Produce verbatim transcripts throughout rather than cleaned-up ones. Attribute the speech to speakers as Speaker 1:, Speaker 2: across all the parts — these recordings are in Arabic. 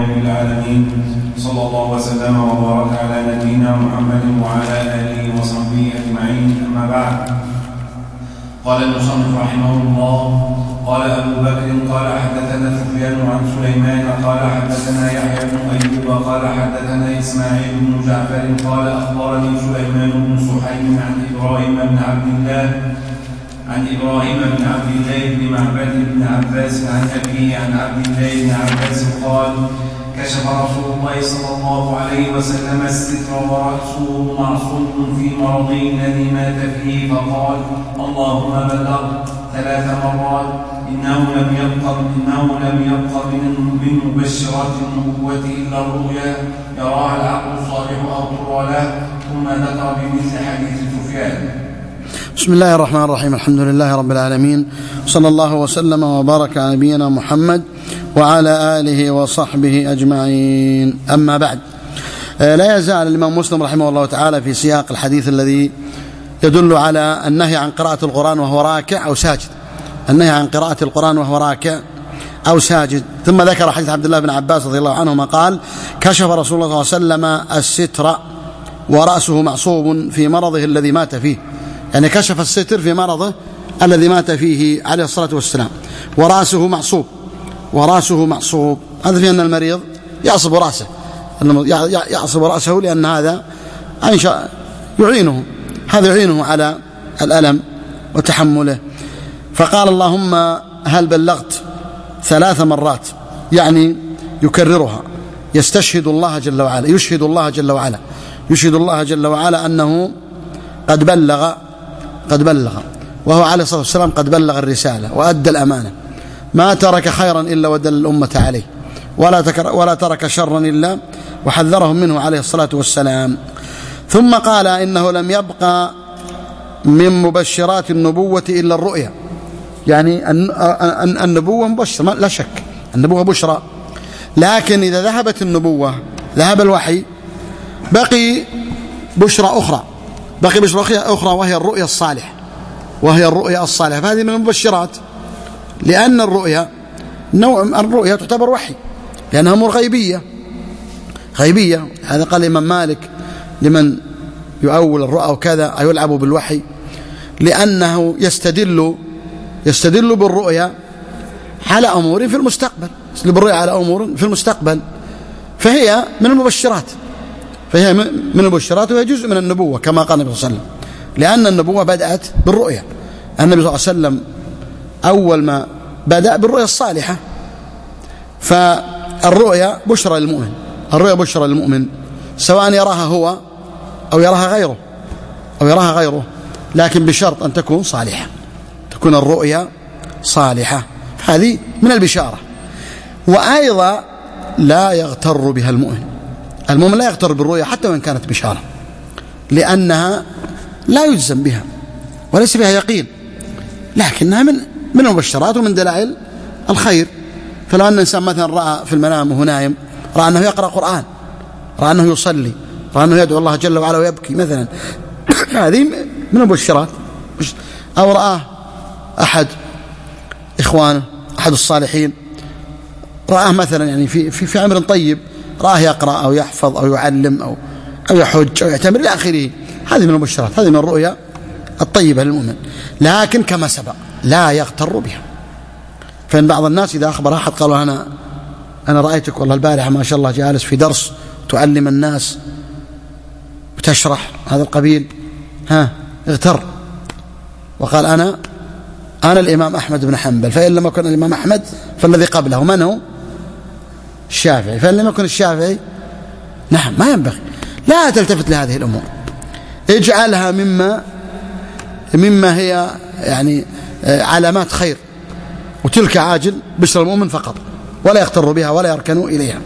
Speaker 1: رب العالمين. صلى الله وسلم وبارك على نبينا محمد وعلى آله وصحبه أجمعين. أما بعد، قال المصنف رحمه الله: قال أبو بكر قال حدثنا سفيان عن سليمان قال حدثنا يحيى بن أيوب قال حدثنا إسماعيل بن جعفر قال أخبرني سليمان بن سحيم عن إبراهيم بن عبد الله عن إبراهيم بن عبد الله بن معبد بن عباس عن أبيه عن عبد الله بن عباس قال: كشف رسول الله صلى الله عليه وسلم الستر ورأسه معصوم في مرضه الذي مات فيه، فقال: اللهم بلغ ثلاث مرات. إنه لم يبق إنه لم يبق من مبشرات النبوة إلا الرؤيا يراها العقل الصالح أو ترى له. ثم ذكر بمثل حديث سفيان.
Speaker 2: بسم الله الرحمن الرحيم. الحمد لله رب العالمين، صلى الله وسلم وبارك على نبينا محمد وعلى آله وصحبه أجمعين. أما بعد، لا يزال الإمام مسلم رحمه الله تعالى في سياق الحديث الذي يدل على النهي عن قراءة القرآن وهو راكع أو ساجد، النهي عن قراءة القرآن وهو راكع أو ساجد. ثم ذكر حديث عبد الله بن عباس رضي الله عنهما قال: كشف رسول الله صلى الله عليه وسلم الستر ورأسه معصوب في مرضه الذي مات فيه، يعني كشف الستر في مرضه الذي مات فيه عليه الصلاة والسلام، ورأسه معصوب ورأسه معصوب هذا في أن المريض يعصب رأسه يعصب رأسه لأن هذا يعينه هذا يعينه على الألم وتحمله. فقال: اللهم هل بلغت ثلاث مرات، يعني يكررها، يستشهد الله جل وعلا يشهد الله جل وعلا يشهد الله جل وعلا أنه قد بلغ قد بلغ وهو عليه الصلاة والسلام قد بلغ الرسالة وأدى الأمانة، ما ترك خيرا إلا ودل الأمة عليه، ولا, ولا ترك شرا إلا وحذرهم منه عليه الصلاة والسلام. ثم قال: إنه لم يبقى من مبشرات النبوة إلا الرؤيا، يعني النبوة مبشرة لا شك، النبوة بشرى، لكن إذا ذهبت النبوة ذهب الوحي بقي بشرى أخرى بقي بشرى أخرى وهي الرؤيا الصالحة وهي الرؤيا الصالحة فهذه من المبشرات، لأن الرؤيا نوع الرؤيا تعتبر وحي لأنها أمور غيبية غيبية هذا قال الإمام مالك لمن يؤول الرؤى وكذا أو يلعب بالوحي، لأنه يستدل يستدل بالرؤيا على أمور في المستقبل يستدل بالرؤيا على أمور في المستقبل فهي من المبشرات فهي من المبشرات وهي جزء من النبوة كما قال النبي صلى الله عليه وسلم، لأن النبوة بدأت بالرؤيا. النبي صلى الله عليه وسلم أول ما بدأ بالرؤيا الصالحة، فالرؤيا بشرى للمؤمن الرؤيا بشرى للمؤمن سواء يراها هو أو يراها غيره أو يراها غيره لكن بشرط أن تكون صالحة تكون الرؤيا صالحة، هذه من البشارة. وأيضا لا يغتر بها المؤمن المؤمن لا يغتر بالرؤيا حتى وإن كانت بشارة، لأنها لا يجزم بها وليس بها يقين، لكنها من من المبشرات ومن دلائل الخير. فلو أن الإنسان مثلا رأى في المنام وهو نايم رأى أنه يقرأ قرآن، رأى أنه يصلي، رأى أنه يدعو الله جل وعلا ويبكي مثلا هذه من المبشرات. أو رأى أحد إخوانه أحد الصالحين رآه مثلا يعني في في في أمر طيب، رآه يقرأ أو يحفظ أو يعلم أو أو يحج أو يعتمر إلى آخره، هذه من المبشرات هذه من الرؤيا الطيبة للمؤمن، لكن كما سبق لا يغتر بها. فإن بعض الناس إذا أخبر أحد قالوا أنا أنا رأيتك والله البارحة ما شاء الله جالس في درس تعلم الناس وتشرح هذا القبيل، ها اغتر وقال أنا أنا الإمام أحمد بن حنبل، فإن لم يكن الإمام أحمد فالذي قبله من هو؟ الشافعي، فإن لم يكن الشافعي نعم ما ينبغي، لا تلتفت لهذه الأمور، اجعلها مما مما هي يعني علامات خير، وتلك عاجل بشر المؤمن فقط ولا يغتر بها ولا يركن إليها.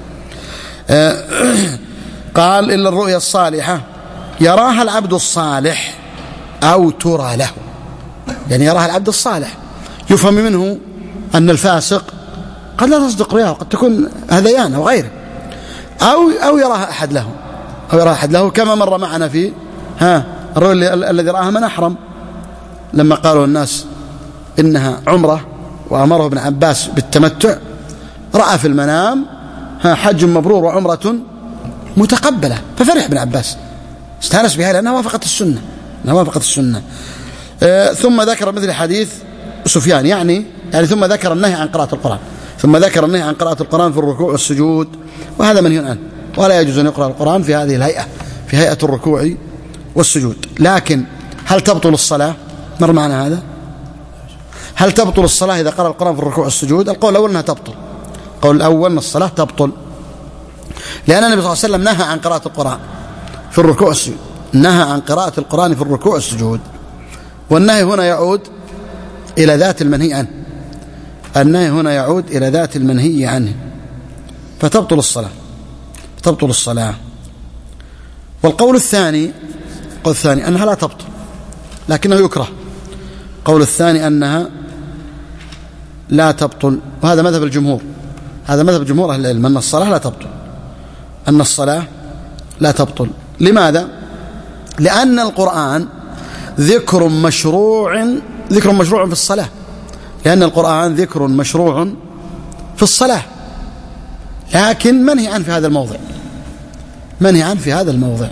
Speaker 2: قال: إلا الرؤيا الصالحة يراها العبد الصالح أو ترى له، يعني يراها العبد الصالح يفهم منه أن الفاسق قد لا تصدق رؤياه قد تكون هذيان أو غيره، أو أو يراها أحد له أو يراها أحد له كما مر معنا في ها الرؤيا الذي رآها من أحرم لما قالوا الناس إنها عمرة وأمره ابن عباس بالتمتع، رأى في المنام حج مبرور وعمرة متقبلة، ففرح ابن عباس، استانس بها لأنها وافقت السنة، لأنها وافقت السنة. آه ثم ذكر مثل حديث سفيان، يعني يعني ثم ذكر النهي عن قراءة القرآن، ثم ذكر النهي عن قراءة القرآن في الركوع والسجود، وهذا منهي عنه، ولا يجوز أن يقرأ القرآن في هذه الهيئة، في هيئة الركوع والسجود. لكن هل تبطل الصلاة؟ مر معنا هذا. هل تبطل الصلاة إذا قرأ القرآن في الركوع والسجود؟ القول الأول أنها تبطل، القول الأول أن الصلاة تبطل، لأن النبي صلى الله عليه وسلم نهى عن قراءة القرآن في الركوع والسجود، نهى عن قراءة القرآن في الركوع والسجود، والنهي هنا يعود إلى ذات المنهي عنه، النهي هنا يعود إلى ذات المنهي عنه، فتبطل الصلاة، تبطل الصلاة. والقول الثاني، القول الثاني أنها لا تبطل لكنه يكره، القول الثاني أنها لا تبطل، وهذا مذهب الجمهور، هذا مذهب جمهور أهل العلم، أن الصلاة لا تبطل، أن الصلاة لا تبطل. لماذا؟ لأن القرآن ذكر مشروع، ذكر مشروع في الصلاة، لأن القرآن ذكر مشروع في الصلاة، لكن منهي عنه في هذا الموضع، منهي عنه في هذا الموضع.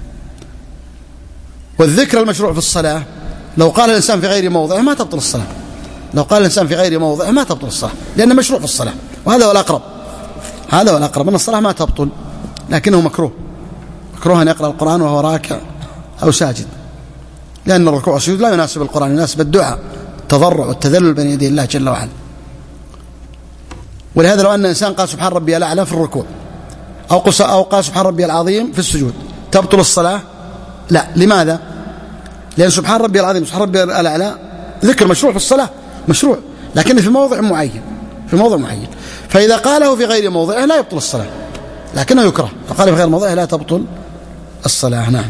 Speaker 2: والذكر المشروع في الصلاة لو قال الإنسان في غير موضعه ما تبطل الصلاة، لو قال الإنسان في غير موضعه ما تبطل الصلاة، لأنه مشروع في الصلاة، وهذا هو الأقرب، هذا هو الأقرب، أن الصلاة ما تبطل لكنه مكروه، مكروه أن يقرأ القرآن وهو راكع أو ساجد، لأن الركوع والسجود لا يناسب القرآن، يناسب الدعاء، التضرع والتذلل بين يدي الله جل وعلا. ولهذا لو أن الإنسان قال سبحان ربي الأعلى في الركوع أو أو قال سبحان ربي العظيم في السجود تبطل الصلاة؟ لا. لماذا؟ لأن سبحان ربي العظيم سبحان ربي الأعلى ذكر مشروع في الصلاة، مشروع، لكن في موضع معين، في موضع معين، فإذا قاله في غير موضعه لا يبطل الصلاة لكنه يكره، فقال في غير موضعه لا تبطل الصلاة. نعم.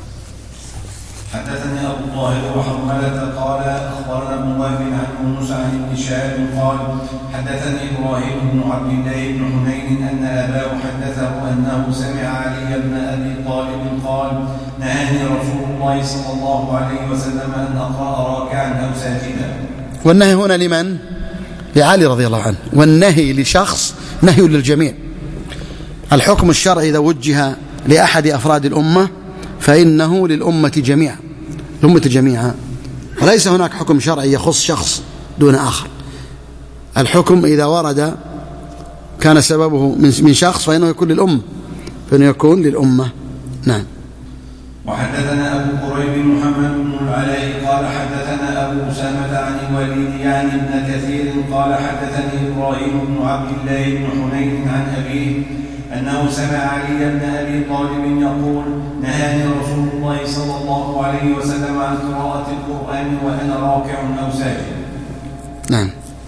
Speaker 1: حدثني أبو الطاهر وحرملة قال أخبرنا ابن وهب عن موسى عن ابن شهاب قال حدثني إبراهيم بن عبد الله بن حنين أن أباه حدثه أنه سمع علي بن أبي طالب قال نهاني رسول الله صلى الله عليه وسلم أن أقرأ راكعا أو ساجدا.
Speaker 2: والنهي هنا لمن؟ لعلي رضي الله عنه، والنهي لشخص نهي للجميع. الحكم الشرعي إذا وجه لأحد أفراد الأمة فإنه للأمة جميعا، الأمة جميعا، وليس هناك حكم شرعي يخص شخص دون آخر. الحكم إذا ورد كان سببه من شخص فإنه يكون للأمة، فإنه يكون للأمة. نعم.
Speaker 1: وحدثنا أبو قريب محمد بن العلاء قال حدثنا أبو أسامة عن الوليد يعني ابن كثير قال حدثني إبراهيم بن عبد الله بن حنين عن أبيه أنه سمع علي بن أبي طالب يقول نهاني رسول الله صلى الله عليه وسلم عن قراءة القرآن وأنا راكع أو ساجد.
Speaker 2: نعم.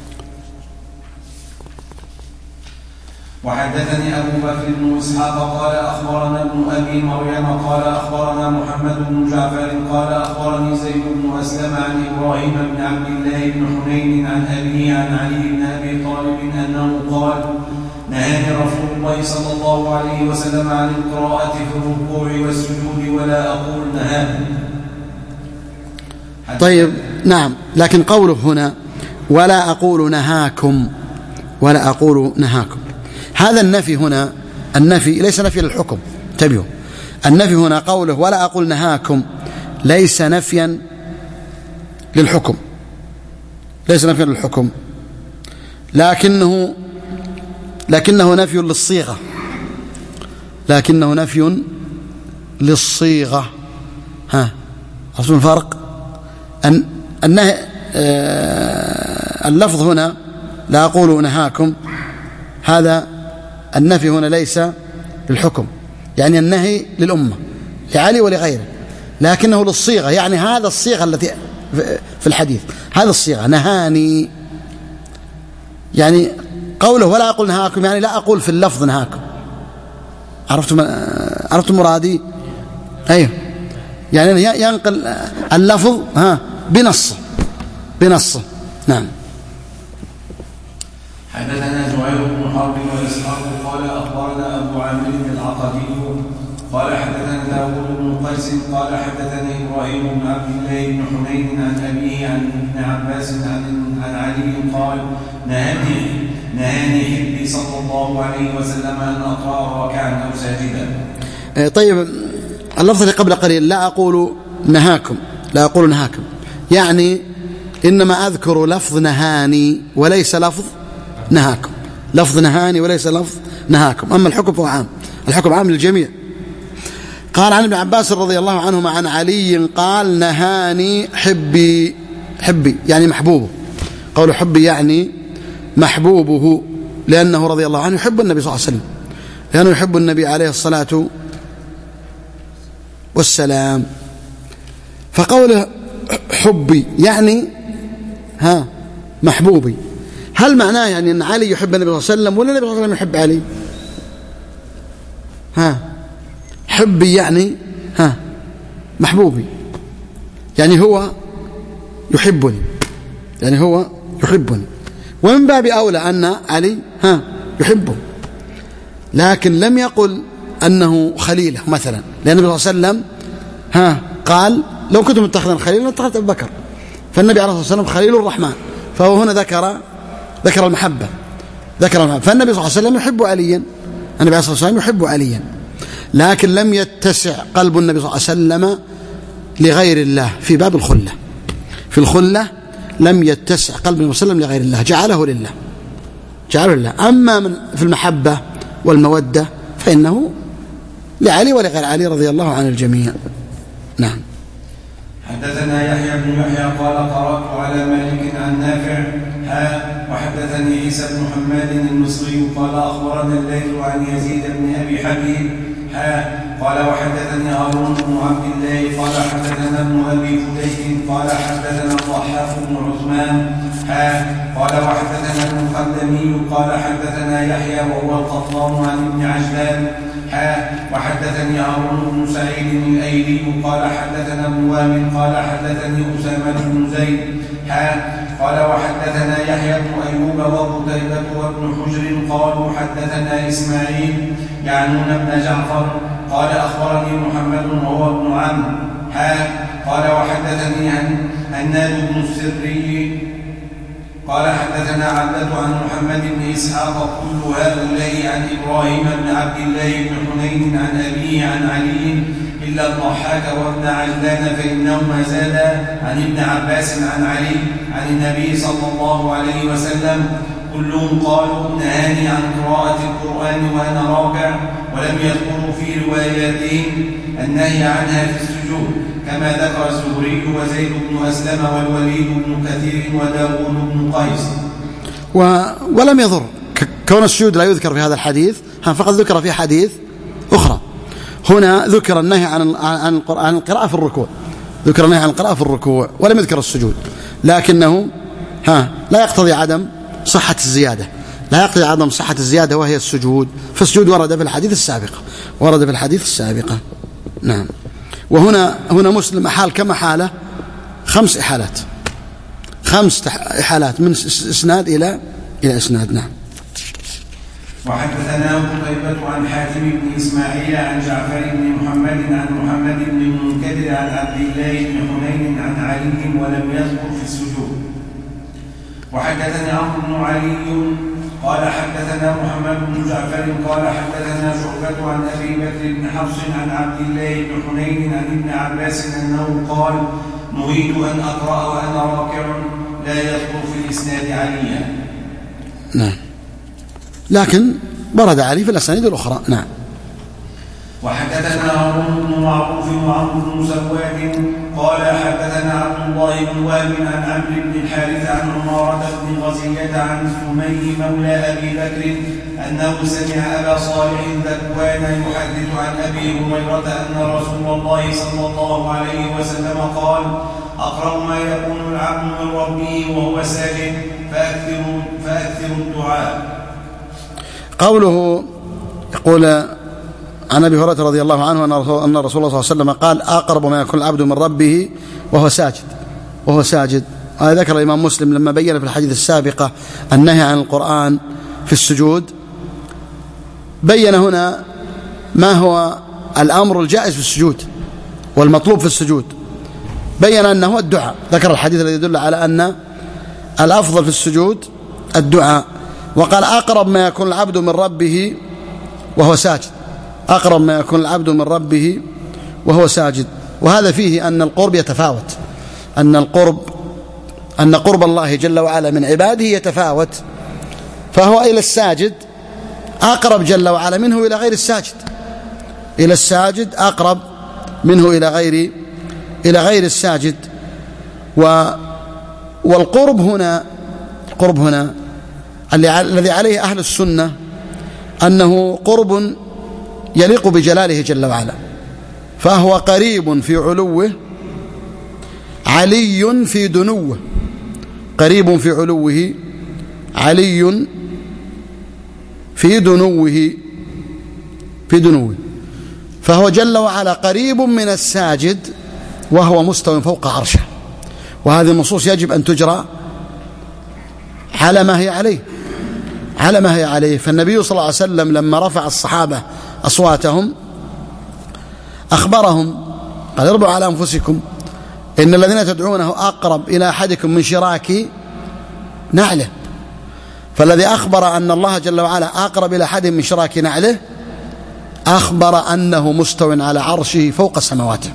Speaker 1: وحدثني أبو بكر بن إسحاق قال أخبرنا ابن أبي مريم قال أخبرنا محمد بن جعفر قال أخبرني زيد بن أسلم عن إبراهيم بن عبد الله بن حنين عن أبيه عن علي بن أبي طالب أنه قال نهاني رسول الله صلى الله عليه وسلم عن القراءة في الركوع والسجود ولا أقول نهاني.
Speaker 2: طيب. نعم. لكن قوله هنا ولا أقول نهاكم، ولا أقول نهاكم، هذا النفي هنا، النفي ليس نفي للحكم، انتبهوا، النفي هنا قوله ولا أقول نهاكم ليس نفيا للحكم، ليس نفيا للحكم، لكنه لكنه نفي للصيغة، لكنه نفي للصيغة. ها، عرفتم الفرق؟ أن النهي آه اللفظ هنا لا أقول نهاكم، هذا النفي هنا ليس للحكم، يعني النهي للأمة لعلي ولغيره، لكنه للصيغة، يعني هذا الصيغة التي في الحديث، هذا الصيغة نهاني، يعني قوله ولا أقول نهاكم يعني لا أقول في اللفظ نهاكم. عرفتم عرفتم مرادي؟ أيوه، يعني ينقل اللفظ ها بنصه بنصه. نعم.
Speaker 1: حدثنا زهير بن حرب وإسحاق قال أخبرنا أبو عامر العقدي قال حدثنا داود بن قيس قال حدثني إبراهيم بن عبد الله بن حنين عن أبيه عن ابن عباس عن عن علي قال نهاني نهاني حبي صلى الله عليه وسلم أن أقرأ راكعا أو ساجدا.
Speaker 2: طيب اللفظ اللي قبل قليل لا أقول نهاكم، لا أقول نهاكم، يعني إنما أذكر لفظ نهاني وليس لفظ نهاكم، لفظ نهاني وليس لفظ نهاكم. أما الحكم فهو عام، الحكم عام للجميع. قال عن ابن عباس رضي الله عنهما عن علي قال نهاني حبي، حبي يعني محبوبه، قول حبي يعني محبوبه، لأنه رضي الله عنه يحب النبي صلى الله عليه وسلم، لأنه يحب النبي عليه الصلاة والسلام. فقوله حبي يعني ها محبوبي، هل معناه يعني أن علي يحب النبي صلى الله عليه وسلم ولا النبي صلى الله عليه وسلم يحب علي؟ ها حبي يعني ها محبوبي، يعني هو يحبني، يعني هو يحبني، ومن باب أولى أن علي ها يحبه، لكن لم يقل أنه خليله مثلا، لأن النبي صلى الله عليه وسلم ها قال لو كنت متخذا خليلا لاتخذت أبو بكر، فالنبي عليه الصلاة والسلام خليل الرحمن، فهو هنا ذكر ذكر المحبة، ذكر المحبة، فالنبي صلى الله عليه وسلم يحب عليا، النبي عليه الصلاة والسلام يحب عليا، لكن لم يتسع قلب النبي صلى الله عليه وسلم لغير الله في باب الخلة، في الخلة لم يتسع قلب النبي صلى الله عليه وسلم لغير الله، جعله لله، جعله لله. أما من في المحبة والمودة فإنه لعلي ولغير علي رضي الله عن الجميع. نعم.
Speaker 1: حدثنا يحيى بن يحيى قال قرأت على مالك عن نافع ها وحدثني عيسى بن محمد المصري قال أخبرنا الليث عن يزيد بن أبي حبيب ها قال وحدثني هارون بن عبد الله قال حدثنا ابن أبي فديك قال حدثنا الضحاك بن عثمان ها قال وحدثنا المقدمي قال حدثنا يحيى وهو القطان عن ابن عجلان ها وحدثني هارون بن سعيد الأيلي قال حدثنا ابن وامر قال حدثني أسامة بن زيد ها قال وحدثنا يحيى بن أيوب وقتيبة وابن حجر قالوا حدثنا إسماعيل يعنون ابن جعفر قال أخبرني محمد وهو ابن عمرو ها قال وحدثني هناد بن السري قال حدثنا عبدة عن محمد بن إسحاق كل هؤلاء عن إبراهيم بن عبد الله بن حنين عن أبيه عن علي إلا الضحاك وابن عجلان فإنهما زادا عن ابن عباس عن علي عن النبي صلى الله عليه وسلم كلهم قالوا نهاني عن قراءة القرآن وأنا راكع، ولم يذكروا في رواياتهم النهي عنها في السجود كما ذكر الزهري وزيد بن أسلم والوليد بن كثير وداود بن قيس.
Speaker 2: و... ولم يضر كون السجود لا يذكر في هذا الحديث، فقد ذكر في حديث أخرى. هنا ذكر النهي عن عن عن القراءة في الركوع، ذكر النهي عن القراءة في الركوع ولم يذكر السجود، لكنه ها لا يقتضي عدم صحة الزيادة، لا يقتضي عدم صحة الزيادة وهي السجود، فالسجود ورد في الحديث السابقة، ورد في الحديث السابقة. نعم. وهنا هنا مسلم أحال كما حاله خمس إحالات، خمس إحالات من إسناد إلى إلى إسناد. نعم.
Speaker 1: وحدثنا قتيبة عن حاتم بن إسماعيل عن جعفر بن محمد عن محمد بن المنكدر عن عبد الله بن حنين عن علي ولم يذكر في السجود. وحدثني عمرو بن علي قال حدثنا محمد بن جعفر قال حدثنا شعبة عن أبي بكر بن حفص عن عبد الله بن حنين عن ابن عباس أنه قال نهيت أن أقرأ وأنا راكع لا يذكر في الإسناد عليا.
Speaker 2: نعم. لكن برد علي في الأسانيد الأخرى. نعم.
Speaker 1: وحدثنا هارون بن معروف وعمرو بن سواد قال حدثنا عبد الله بن وهب عن عمرو بن الحارث عن عمارة بن غزية عن سمي مولى أبي بكر أنه سمع أبا صالح ذكوان يحدث عن أبي هريرة أن رسول الله صلى الله عليه وسلم قال أقرب ما يكون العبد من ربه وهو ساجد فأكثروا فأكثروا الدعاء.
Speaker 2: قوله يقول عن أبي هريرة رضي الله عنه أن رسول الله صلى الله عليه وسلم قال أقرب ما يكون العبد من ربه وهو ساجد، وهو ساجد. هذا ذكر الإمام مسلم لما بين في الحديث السابقة النهي عن القرآن في السجود، بين هنا ما هو الأمر الجائز في السجود والمطلوب في السجود، بين أنه الدعاء، ذكر الحديث الذي يدل على أن الأفضل في السجود الدعاء، وقال أقرب ما يكون العبد من ربه وهو ساجد، أقرب ما يكون العبد من ربه وهو ساجد. وهذا فيه أن القرب يتفاوت، أن القرب أن قرب الله جل وعلا من عباده يتفاوت، فهو إلى الساجد أقرب جل وعلا منه إلى غير الساجد، إلى الساجد أقرب منه إلى غير إلى غير الساجد. و والقرب هنا القرب هنا الذي عليه أهل السنة أنه قرب يليق بجلاله جل وعلا، فهو قريب في علوه علي في دنوه، قريب في علوه علي في دنوه في دنوه فهو جل وعلا قريب من الساجد وهو مستوى فوق عرشه. وهذه النصوص يجب أن تجرى على ما هي عليه على ما هي عليه. فالنبي صلى الله عليه وسلم لما رفع الصحابة أصواتهم أخبرهم قال اربعوا على أنفسكم إن الذين تدعونه أقرب إلى أحدكم من شراك نعله. فالذي أخبر أن الله جل وعلا أقرب إلى أحد من شراك نعله أخبر أنه مستو على عرشه فوق سماواته.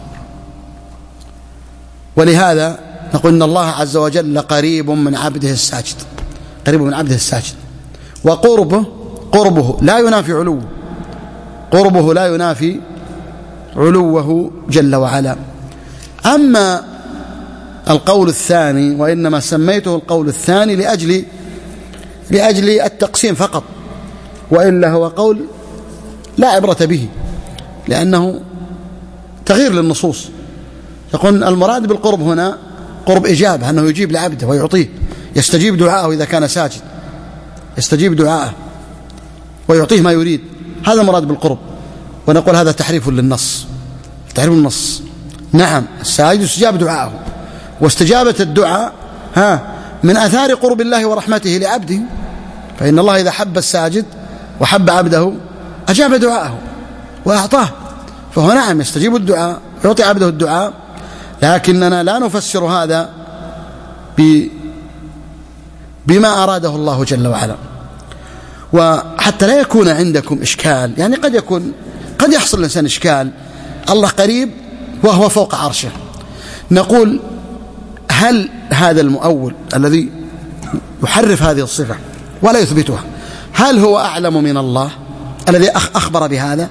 Speaker 2: ولهذا نقول إن الله عز وجل قريب من عبده الساجد، قريب من عبده الساجد، وقربه قربه لا ينافي علوه، قربه لا ينافي علوه جل وعلا. أما القول الثاني، وإنما سميته القول الثاني لأجل لأجل التقسيم فقط، وإلا هو قول لا عبرة به، لأنه تغيير للنصوص. يقول المراد بالقرب هنا قرب إجابة، أنه يجيب لعبده ويعطيه، يستجيب دعاءه إذا كان ساجد، يستجيب دعاءه ويعطيه ما يريد، هذا المراد بالقرب. ونقول هذا تحريف للنص، تحريف للنص. نعم الساجد استجاب دعاءه، واستجابة الدعاء ها من آثار قرب الله ورحمته لعبده، فإن الله إذا حب الساجد وحب عبده أجاب دعاءه وأعطاه، فهو نعم يستجيب الدعاء يعطي عبده الدعاء، لكننا لا نفسر هذا بما أراده الله جل وعلا. وحتى لا يكون عندكم إشكال، يعني قد يكون قد يحصل الإنسان إشكال، الله قريب وهو فوق عرشه، نقول هل هذا المؤول الذي يحرف هذه الصفة ولا يثبتها هل هو أعلم من الله الذي أخبر بهذا؟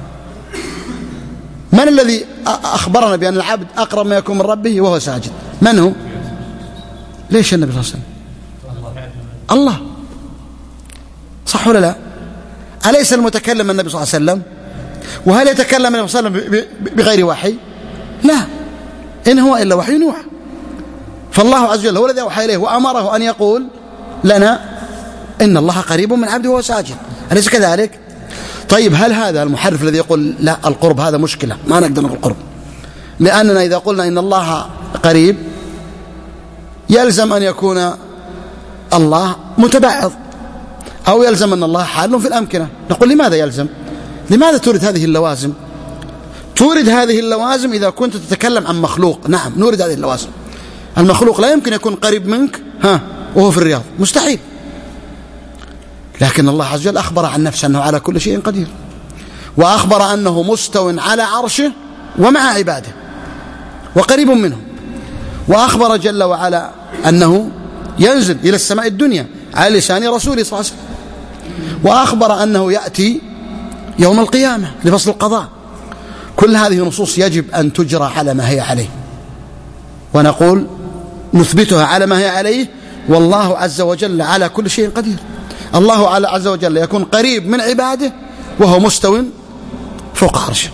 Speaker 2: من الذي أخبرنا بأن العبد أقرب ما يكون من ربه وهو ساجد؟ من هو؟ ليش النبي صلى الله عليه وسلم؟ الله، صح ولا لا؟ أليس المتكلم النبي صلى الله عليه وسلم؟ وهل يتكلم النبي صلى الله عليه وسلم بغير وحي؟ لا، إن هو إلا وحي يوحى. فالله عز وجل هو الذي أوحى إليه وأمره أن يقول لنا إن الله قريب من عبده وهو ساجد، أليس كذلك؟ طيب هل هذا المحرف الذي يقول لا القرب هذا مشكلة، ما نقدر نقول القرب، لأننا إذا قلنا إن الله قريب يلزم أن يكون الله متبعض، أو يلزم أن الله حال في الأمكنة. نقول لماذا يلزم؟ لماذا تورد هذه اللوازم؟ تورد هذه اللوازم إذا كنت تتكلم عن مخلوق، نعم نورد هذه اللوازم. المخلوق لا يمكن يكون قريب منك ها وهو في الرياض، مستحيل. لكن الله عز وجل أخبر عن نفسه أنه على كل شيء قدير، وأخبر أنه مستو على عرشه ومع عباده وقريب منهم، وأخبر جل وعلا أنه ينزل إلى السماء الدنيا على لسان رسوله صلى الله عليه وسلم، وأخبر أنه يأتي يوم القيامة لفصل القضاء. كل هذه نصوص يجب أن تجرى على ما هي عليه، ونقول نثبتها على ما هي عليه، والله عز وجل على كل شيء قدير. الله عز وجل يكون قريب من عباده وهو مستو فوق عرشه،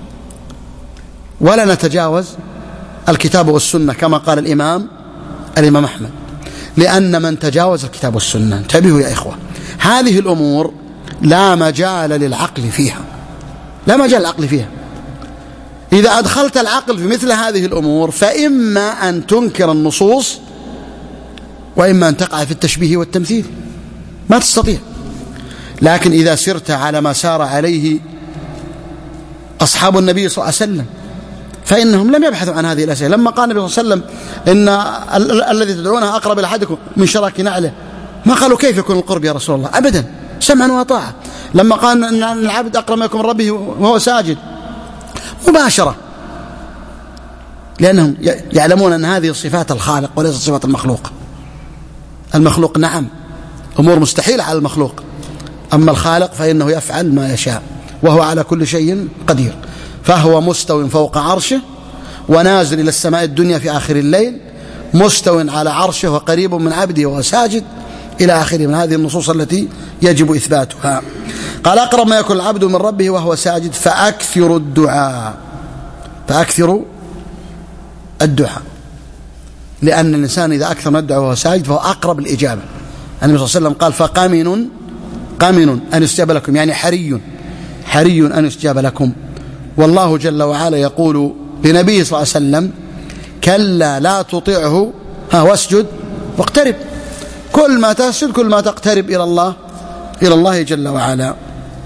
Speaker 2: ولا نتجاوز الكتاب والسنة كما قال الإمام الإمام أحمد، لأن من تجاوز الكتاب والسنة، انتبهوا يا إخوة، هذه الأمور لا مجال للعقل فيها، لا مجال للعقل فيها. إذا أدخلت العقل في مثل هذه الأمور فإما أن تنكر النصوص وإما أن تقع في التشبيه والتمثيل، ما تستطيع. لكن إذا سرت على ما سار عليه أصحاب النبي صلى الله عليه وسلم فإنهم لم يبحثوا عن هذه الأسئلة. لما قال النبي صلى الله عليه وسلم إن ال- الذي تدعونه أقرب إلى أحدكم من شراك نعله، ما قالوا كيف يكون القرب يا رسول الله، أبدا، سمعا وطاعة. لما قال أن العبد أقرب يكون من ربه وهو ساجد مباشرة، لأنهم يعلمون أن هذه صفات الخالق وليس صفات المخلوق. المخلوق نعم أمور مستحيلة على المخلوق، أما الخالق فإنه يفعل ما يشاء وهو على كل شيء قدير. فهو مستو فوق عرشه ونازل إلى السماء الدنيا في آخر الليل، مستو على عرشه وقريب من عبده وهو ساجد، إلى آخره من هذه النصوص التي يجب إثباتها. قال أقرب ما يكون العبد من ربه وهو ساجد فأكثروا الدعاء، فأكثروا الدعاء، لأن الإنسان إذا أكثر من الدعاء وهو ساجد فهو أقرب الإجابة. النبي صلى الله عليه وسلم قال فقامن قامن أن يستجاب لكم، يعني حري حري أن يستجاب لكم. والله جل وعلا يقول لنبيه صلى الله عليه وسلم كلا لا تطعه ها واسجد واقترب، كل ما تسجد كل ما تقترب إلى الله إلى الله جل وعلا.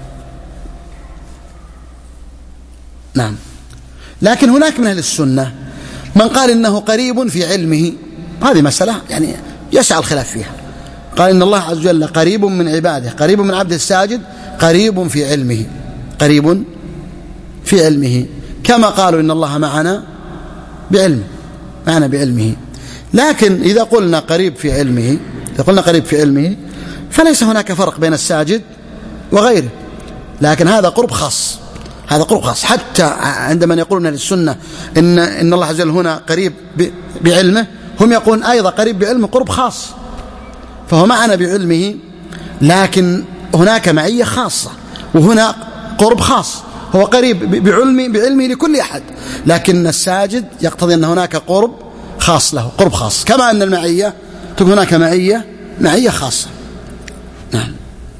Speaker 2: نعم. لكن هناك من أهل السنة من قال إنه قريب في علمه، هذه مسألة يعني يسعى الخلاف فيها. قال إن الله عز وجل قريب من عباده، قريب من عبده الساجد، قريب في علمه، قريب في علمه، كما قالوا إن الله معنا بعلمه، معنا بعلمه. لكن إذا قلنا قريب في علمه، إذا قلنا قريب في علمه فليس هناك فرق بين الساجد وغيره، لكن هذا قرب خاص، هذا قرب خاص. حتى عندما يقولون للسنة إن إن الله عز وجل هنا قريب بعلمه، هم يقولون أيضا قريب بعلمه قرب خاص، فهو معنا بعلمه، لكن هناك معية خاصة وهنا قرب خاص. هو قريب بعلمه بعلمه لكل أحد، لكن الساجد يقتضي أن هناك قرب خاص له، قرب خاص، كما أن المعية تكون هناك معية معية خاصة. نعم.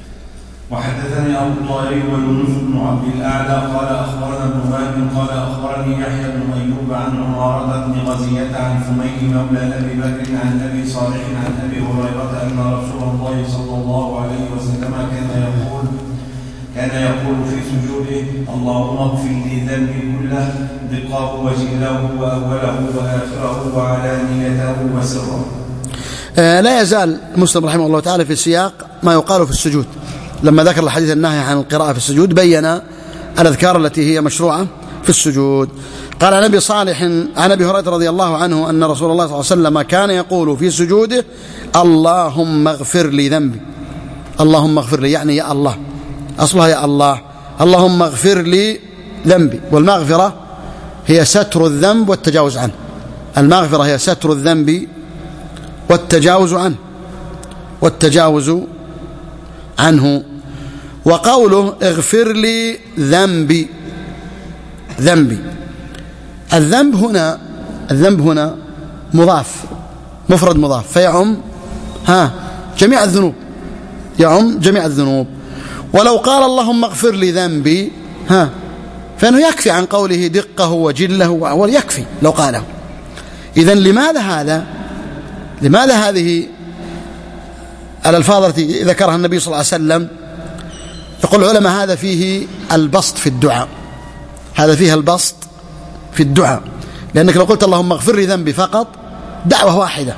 Speaker 1: وحدثني أبو طالب ويونس بن عبد الأعلى قال أخبرنا ابن وهب قال أخبرني يحيى بن أيوب عن عمارة بن غزية عن ثميد مولى أبي بكر عن أبي صالح عن أبي هريرة أن رسول الله صلى الله عليه وسلم كان يقول كان يقول في سجوده اللهم اغفر لي ذنبي كله دقه وجله وأوله وآخره وعلانيته وسره.
Speaker 2: آه لا يزال مسلم رحمه الله تعالى في سياق ما يقال في السجود. لما ذكر الحديث النهي عن القراءة في السجود بين الأذكار التي هي مشروعة في السجود. قال عن أبي صالح عن أبي هريرة رضي الله عنه أن رسول الله صلى الله عليه وسلم كان يقول في سجوده اللهم اغفر لي ذنبي. اللهم اغفر لي يعني يا الله، أصلها يا الله، اللهم اغفر لي ذنبي. والمغفرة هي ستر الذنب والتجاوز عنه، المغفرة هي ستر الذنب والتجاوز عنه والتجاوز عنه. وقوله اغفر لي ذنبي، ذنبي، الذنب هنا الذنب هنا مضاف، مفرد مضاف، فيعم ها جميع الذنوب، يعم جميع الذنوب. ولو قال اللهم اغفر لي ذنبي ها فإنه يكفي عن قوله دقه وجله ويكفي لو قاله. إذن لماذا هذا؟ لماذا هذه الألفاظ التي ذكرها النبي صلى الله عليه وسلم؟ يقول العلماء هذا فيه البسط في الدعاء، هذا فيه البسط في الدعاء، لأنك لو قلت اللهم اغفر لي ذنبي فقط دعوة واحدة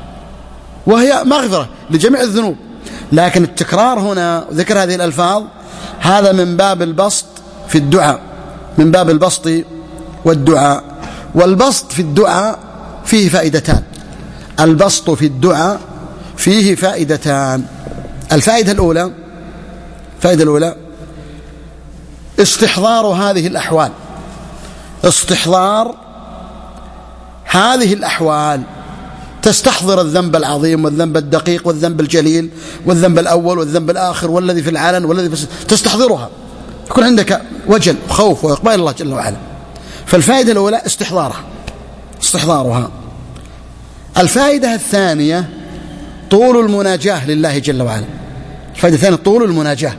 Speaker 2: وهي مغفرة لجميع الذنوب، لكن التكرار هنا وذكر هذه الألفاظ هذا من باب البسط في الدعاء، من باب البسط والدعاء. والبسط في الدعاء فيه فائدتان، البسط في الدعاء فيه فائدتان. الفائدة الأولى الفائدة الأولى استحضار هذه الأحوال، استحضار هذه الأحوال، تستحضر الذنب العظيم والذنب الدقيق والذنب الجليل والذنب الأول والذنب الآخر والذي في العلن والذي في تستحضرها، يكون عندك وجل وخوف وإقبال الله جل وعلا. فالفائدة الأولى استحضارها استحضارها. الفائدة الثانية طول المناجاة لله جل وعلا. الفائدة الثانية طول المناجاة،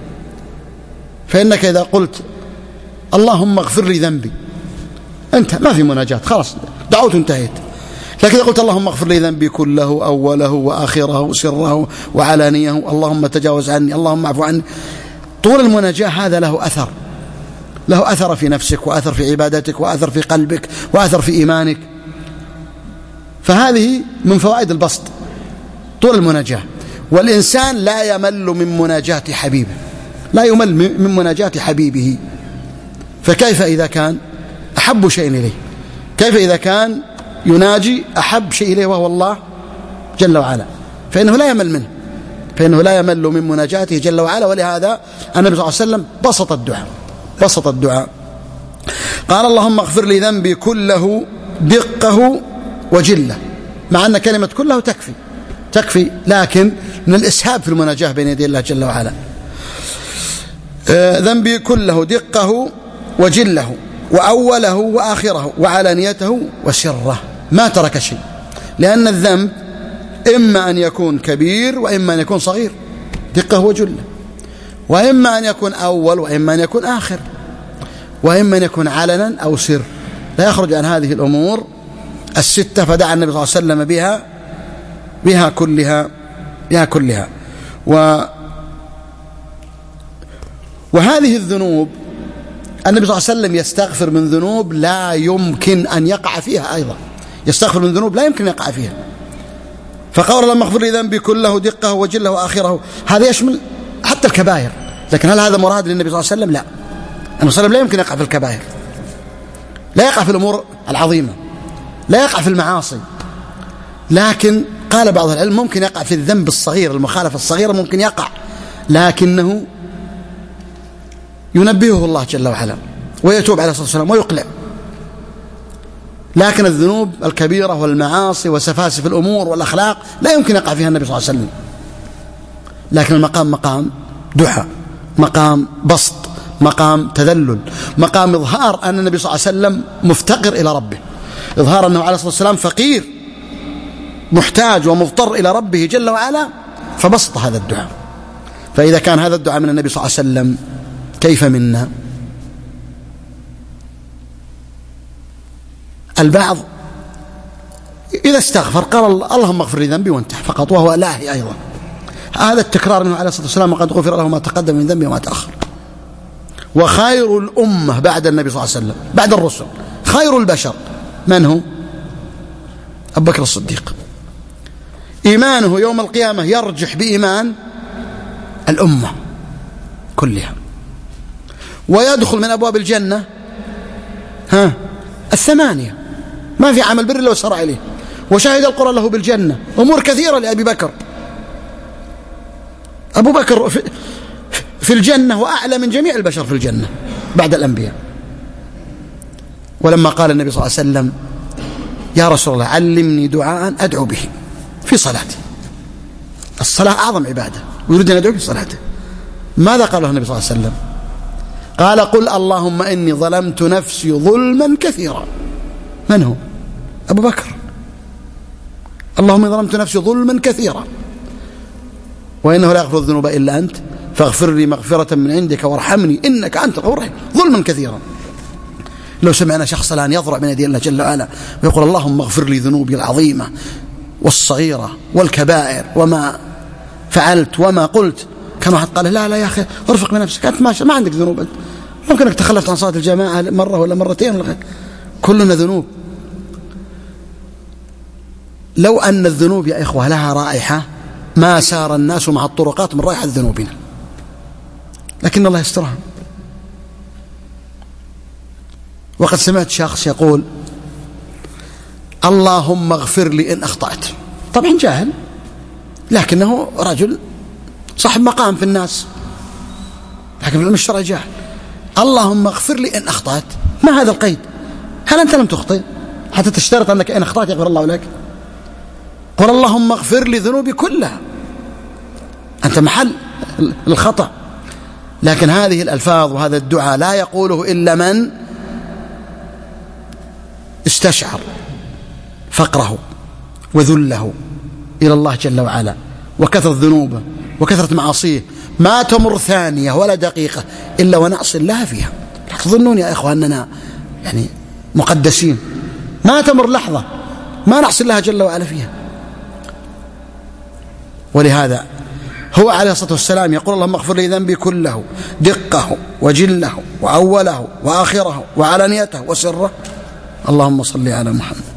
Speaker 2: فإنك إذا قلت اللهم اغفر لي ذنبي أنت ما في مناجاة، خلاص دعوت انتهيت. لكن إذا قلت اللهم اغفر لي ذنبي كله أوله وآخره وسره وعلانيه، اللهم تجاوز عني، اللهم اعفو عني، طول المناجاة هذا له أثر، له أثر في نفسك وأثر في عبادتك وأثر في قلبك وأثر في إيمانك. فهذه من فوائد البسط طول المناجاة. والإنسان لا يمل من مناجاة حبيبه، لا يمل من مناجاة حبيبه، فكيف إذا كان أحب شيء إليه؟ كيف إذا كان يناجي أحب شيء إليه وهو الله جل وعلا؟ فإنه لا يمل منه، فإنه لا يمل من مناجاته جل وعلا. ولهذا النبي صلى الله عليه وسلم بسط الدعاء بسط الدعاء قال اللهم اغفر لي ذنبي كله دقه وجله، مع أن كلمة كله تكفي تكفي لكن من الإسهاب في المناجاة بين يدي الله جل وعلا. ذنبي كله دقه وجله وأوله وآخره وعلانيته وسره، ما ترك شيء، لأن الذنب إما أن يكون كبير وإما أن يكون صغير، دقه وجله، وإما أن يكون أول وإما أن يكون آخر، وإما أن يكون علنا أو سر، لا يخرج عن هذه الأمور الستة. فدعا النبي صلى الله عليه وسلم بها بها كلها بها كلها و وهذه الذنوب النبي صلى الله عليه وسلم يستغفر من ذنوب لا يمكن أن يقع فيها، أيضا يستغفر من ذنوب لا يمكن أن يقع فيها. فقال اللهم اغفر لي ذنبي كله دقه وجله وآخره، هذا يشمل حتى الكبائر، لكن هل هذا مراد للنبي صلى الله عليه وسلم؟ لا، النبي صلى الله عليه وسلم لا يمكن يقع في الكبائر، لا يقع في الأمور العظيمة، لا يقع في المعاصي، لكن قال بعض العلم ممكن يقع في الذنب الصغير، المخالفة الصغيرة ممكن يقع، لكنه ينبهه الله جل وعلا ويتوب عليه الصلاة والسلام ويقلع. لكن الذنوب الكبيرة والمعاصي وسفاسف الأمور والأخلاق لا يمكن يقع فيها النبي صلى الله عليه وسلم، لكن المقام مقام دعاء، مقام بسط، مقام تذلل، مقام إظهار أن النبي صلى الله عليه وسلم مفتقر إلى ربه، إظهار أنه عليه الصلاة والسلام فقير محتاج ومضطر إلى ربه جل وعلا، فبسط هذا الدعاء. فإذا كان هذا الدعاء من النبي صلى الله عليه وسلم كيف منا؟ البعض إذا استغفر قال اللهم اغفر لي ذنبي وانتهى فقط، وهو لاهي أيضا. هذا التكرار منه عليه الصلاة والسلام وقد غفر له ما تقدم من ذنبه وما تأخر. وخير الأمة بعد النبي صلى الله عليه وسلم بعد الرسل، خير البشر من هو؟ أبو بكر الصديق، إيمانه يوم القيامة يرجح بإيمان الأمة كلها، ويدخل من أبواب الجنة ها الثمانية، ما في عمل بر إلا وسرع إليه، وشهد القرآن له بالجنة، أمور كثيرة لأبي بكر. أبو بكر في, في الجنة وأعلى من جميع البشر في الجنة بعد الأنبياء. ولما قال النبي صلى الله عليه وسلم يا رسول الله علمني دعاء أدعو به في صلاتي، الصلاة أعظم عبادة ويريد أن أدعو في صلاته، ماذا قال له النبي صلى الله عليه وسلم؟ قال قل اللهم إني ظلمت نفسي ظلما كثيرا. من هو؟ أبو بكر. اللهم إني ظلمت نفسي ظلما كثيرا وإنه لا يغفر الذنوب إلا أنت فاغفر لي مغفرة من عندك وارحمني إنك أنت الغفور الرحيم. ظلما كثيرا. لو سمعنا شخص الآن يضرع من يدي الله جل وعلا ويقول اللهم اغفر لي ذنوبي العظيمة والصغيرة والكبائر وما فعلت وما قلت، كان واحد قال لا لا يا أخي ارفق بنفسك، أنت ما, ما عندك ذنوب، ممكن أنك تخلفت عن صلاة الجماعة مرة ولا مرتين، كلنا ذنوب. لو أن الذنوب يا إخوة لها رائحة ما سار الناس مع الطرقات من رائحة ذنوبنا، لكن الله يسترها. وقد سمعت شخص يقول اللهم اغفر لي إن أخطأت، طبعا جاهل لكنه رجل صاحب مقام في الناس، لكن في المشترع جاهل. اللهم اغفر لي إن أخطأت، ما هذا القيد؟ هل أنت لم تخطئ حتى تشترط أنك إن أخطأت يغفر الله لك؟ قل اللهم اغفر لي ذنوبي كلها، أنت محل الخطأ. لكن هذه الألفاظ وهذا الدعاء لا يقوله إلا من استشعر فقره وذله إلى الله جل وعلا وكثرة ذنوبه وكثرة معاصيه، ما تمر ثانية ولا دقيقة إلا ونعصي الله فيها. لا تظنون يا إخوة أننا يعني مقدسين، ما تمر لحظة ما نعصي الله جل وعلا فيها. ولهذا هو عليه الصلاة والسلام يقول اللهم اغفر لي ذنبي كله دقه وجله وأوله وآخره وعلانيته وسره. اللهم صل على محمد.